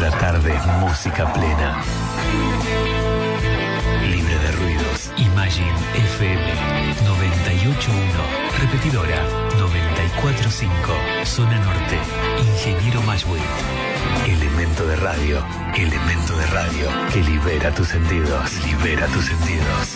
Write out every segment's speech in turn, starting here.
Otra tarde, música plena. Libre de ruidos. Imagine FM 98.1. Repetidora 94.5. Zona Norte. Ingeniero Mashwin. Elemento de radio. Elemento de radio que libera tus sentidos. Libera tus sentidos.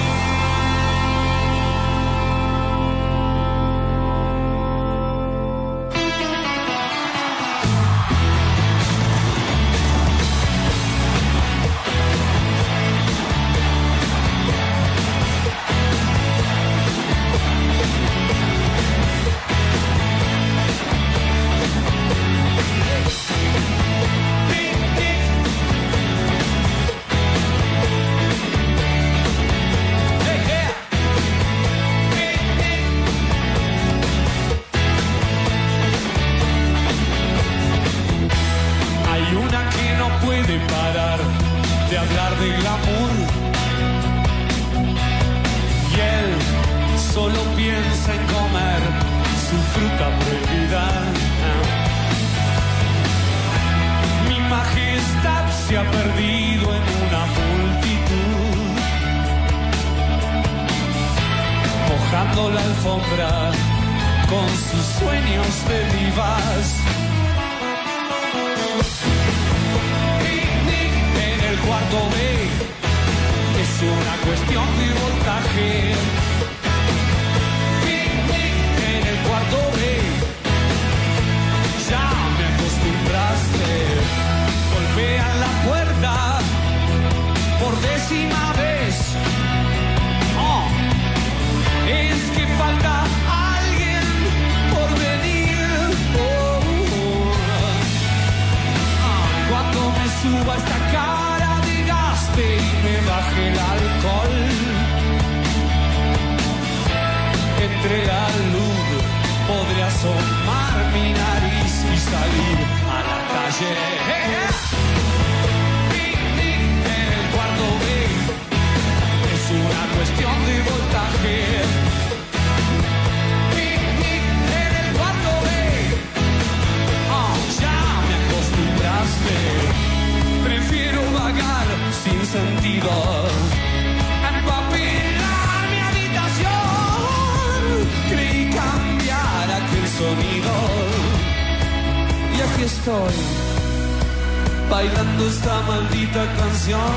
Bailando esta maldita canción.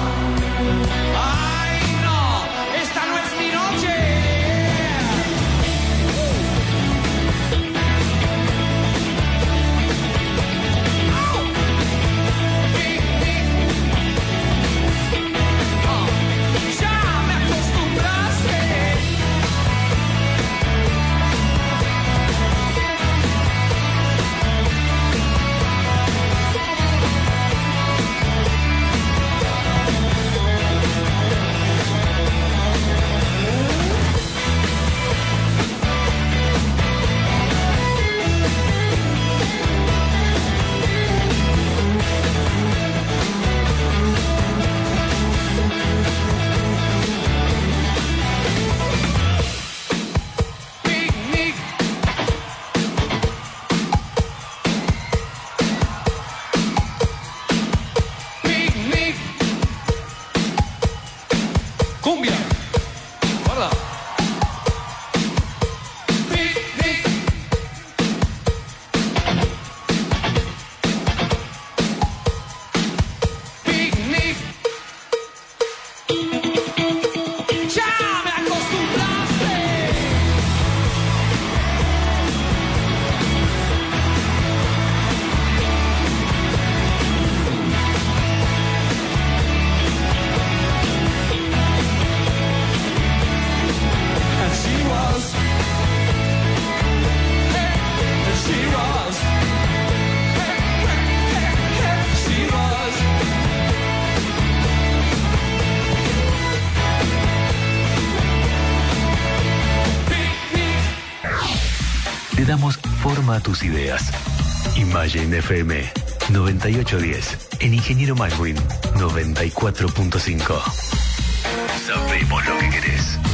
¡Ay, no! ¡Esta no es mi noche! Ya me acostumbraste. Le damos forma a tus ideas. Imagine FM 9810. En Ingeniero Mashwin 94.5. Sabemos lo que querés.